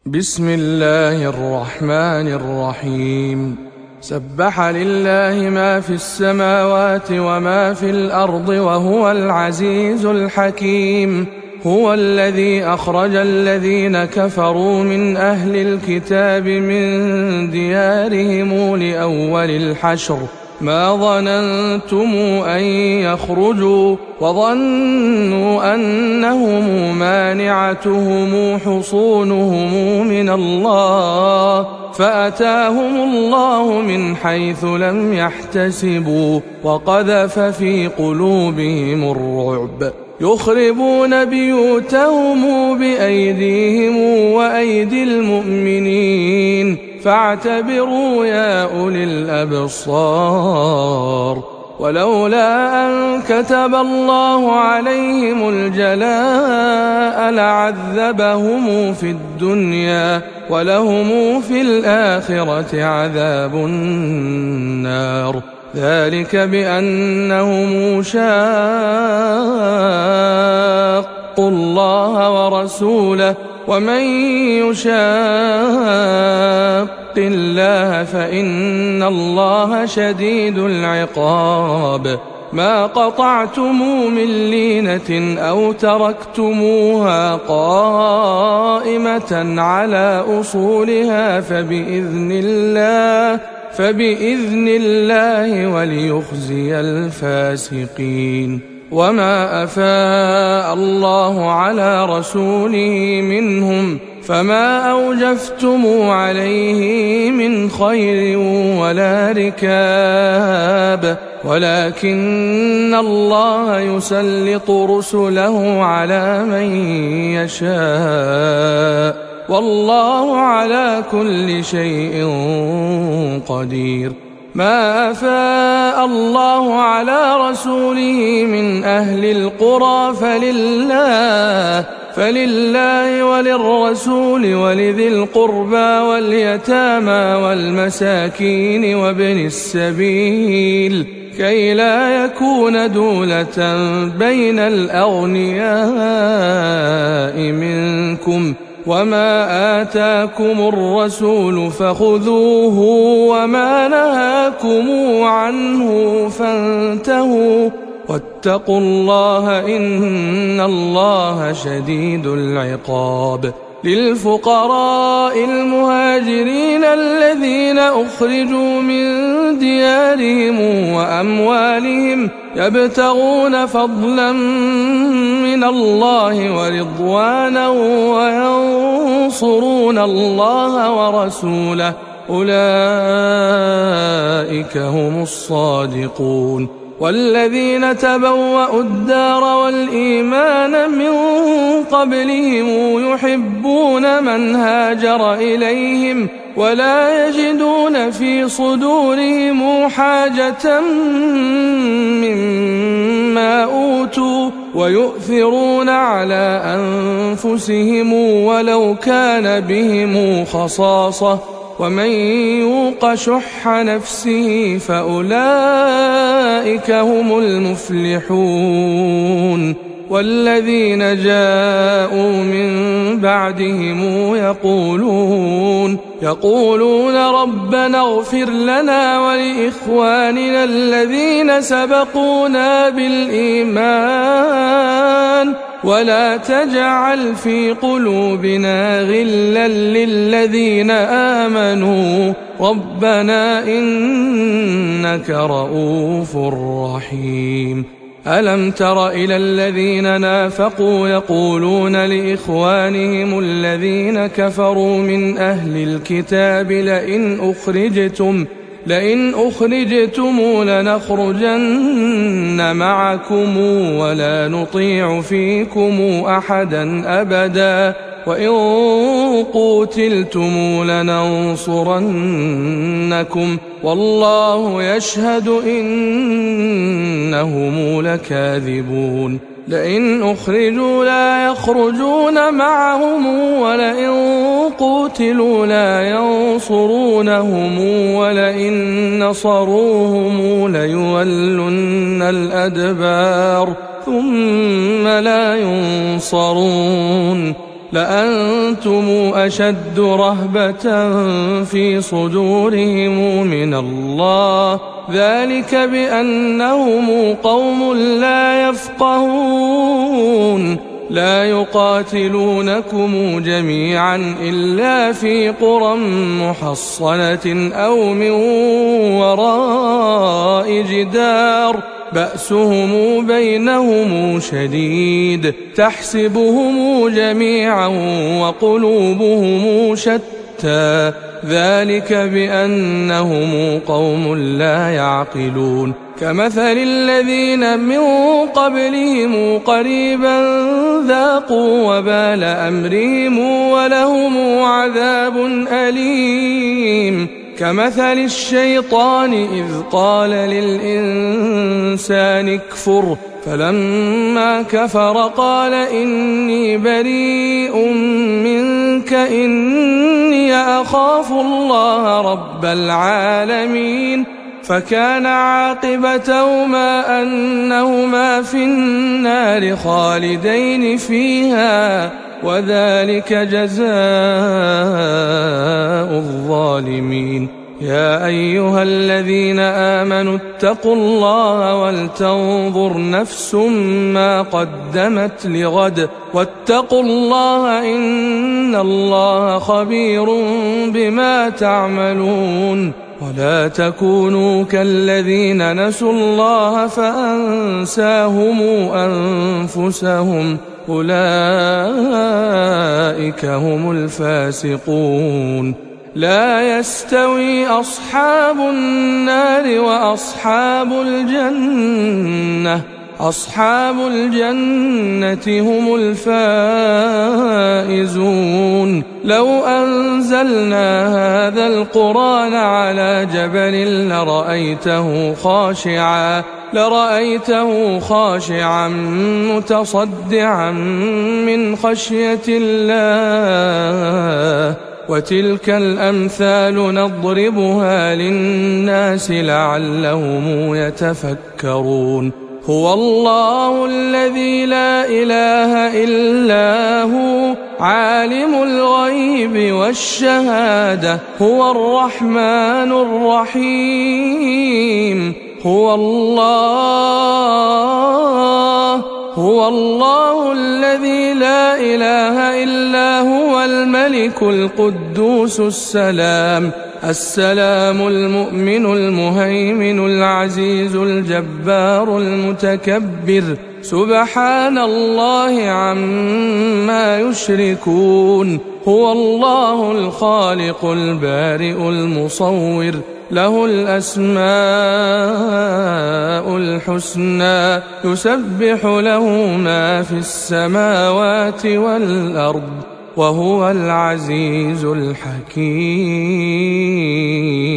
بسم الله الرحمن الرحيم. سبح لله ما في السماوات وما في الأرض وهو العزيز الحكيم. هو الذي أخرج الذين كفروا من أهل الكتاب من ديارهم لأول الحشر ما ظننتم أن يخرجوا وظنوا أنهم مانعتهم حصونهم من الله فأتاهم الله من حيث لم يحتسبوا وقذف في قلوبهم الرعب يخربون بيوتهم بأيديهم وأيدي المؤمنين فاعتبروا يا أولي الأبصار. ولولا أن كتب الله عليهم الجلاء لعذبهم في الدنيا ولهم في الآخرة عذاب النار. ذلك بأنهم شاقوا الله ورسوله ومن يشاق الله فإن الله شديد العقاب. ما قطعتم من لينة أو تركتموها قائمة على أصولها فبإذن الله وليخزي الفاسقين. وما أفاء الله على رسوله منهم فما أوجفتم عليه من خير ولا ركاب ولكن الله يسلط رسله على من يشاء والله على كل شيء قدير. ما أفاء الله على رسوله من أهل القرى فلله وللرسول ولذي القربى واليتامى والمساكين وابن السبيل كي لا يكون دولة بين الأغنياء منكم. وما آتاكم الرسول فخذوه وما نهاكم عنه فانتهوا واتقوا الله إن الله شديد العقاب. للفقراء المهاجرين الذين أخرجوا من ديارهم وأموالهم يبتغون فضلا من الله ورضوانا وينصرون الله ورسوله أولئك هم الصادقون. والذين تبوأوا الدار والإيمان من قبلهم يحبون من هاجر إليهم ولا يجدون في صدورهم حاجة مما أوتوا ويؤثرون على أنفسهم ولو كان بهم خصاصة ومن يوق شح نفسه فأولئك هم المفلحون. والذين جاءوا من بعدهم يقولون ربنا اغفر لنا ولإخواننا الذين سبقونا بالإيمان ولا تجعل في قلوبنا غلا للذين آمنوا ربنا إنك رؤوف رحيم. ألم تر إلى الذين نافقوا يقولون لإخوانهم الذين كفروا من أهل الكتاب لئن أخرجتم لنخرجن معكم ولا نطيع فيكم أحدا أبدا وإن قوتلتم لننصرنكم والله يشهد إنهم لكاذبون. لئن أخرجوا لا يخرجون معهم ولئن قوتلوا لا ينصرونهم ولئن نصروهم ليولن الأدبار ثم لا ينصرون لأنتم أشد رهبة في صدورهم من الله، ذلك بأنهم قوم لا يفقهون. لا يقاتلونكم جميعا إلا في قرى محصنة أو من وراء جدار بأسهم بينهم شديد، تحسبهم جميعا وقلوبهم شتى، ذلك بأنهم قوم لا يعقلون. كمثل الذين من قبلهم قريبا ذاقوا وبال أمرهم ولهم عذاب أليم. كمثل الشيطان إذ قال للإنسان اكفر فلما كفر قال إني بريء منك إني أخاف الله رب العالمين. فكان عاقبتهما أنهما في النار خالدين فيها، وذلك جزاء الظالمين. يا أيها الذين آمنوا اتقوا الله ولتنظر نفس ما قدمت لغد واتقوا الله إن الله خبير بما تعملون. ولا تكونوا كالذين نسوا الله فأنساهم أنفسهم أولئك هم الفاسقون. لا يستوي أصحاب النار وأصحاب الجنة، أصحاب الجنة هم الفائزون. لو أنزلنا هذا القرآن على جبل لرأيته خاشعا متصدعا من خشية الله. وتلك الأمثال نضربها للناس لعلهم يتفكرون. هو الله الذي لا إله إلا هو عالم الغيب والشهادة، هو الرحمن الرحيم. هو الله الذي لا إله إلا هو الملك القدوس السلام المؤمن المهيمن العزيز الجبار المتكبر. سبحان الله عما يشركون. هو الله الخالق البارئ المصور، له الأسماء الحسنى، يسبح له ما في السماوات والأرض، وهو العزيز الحكيم.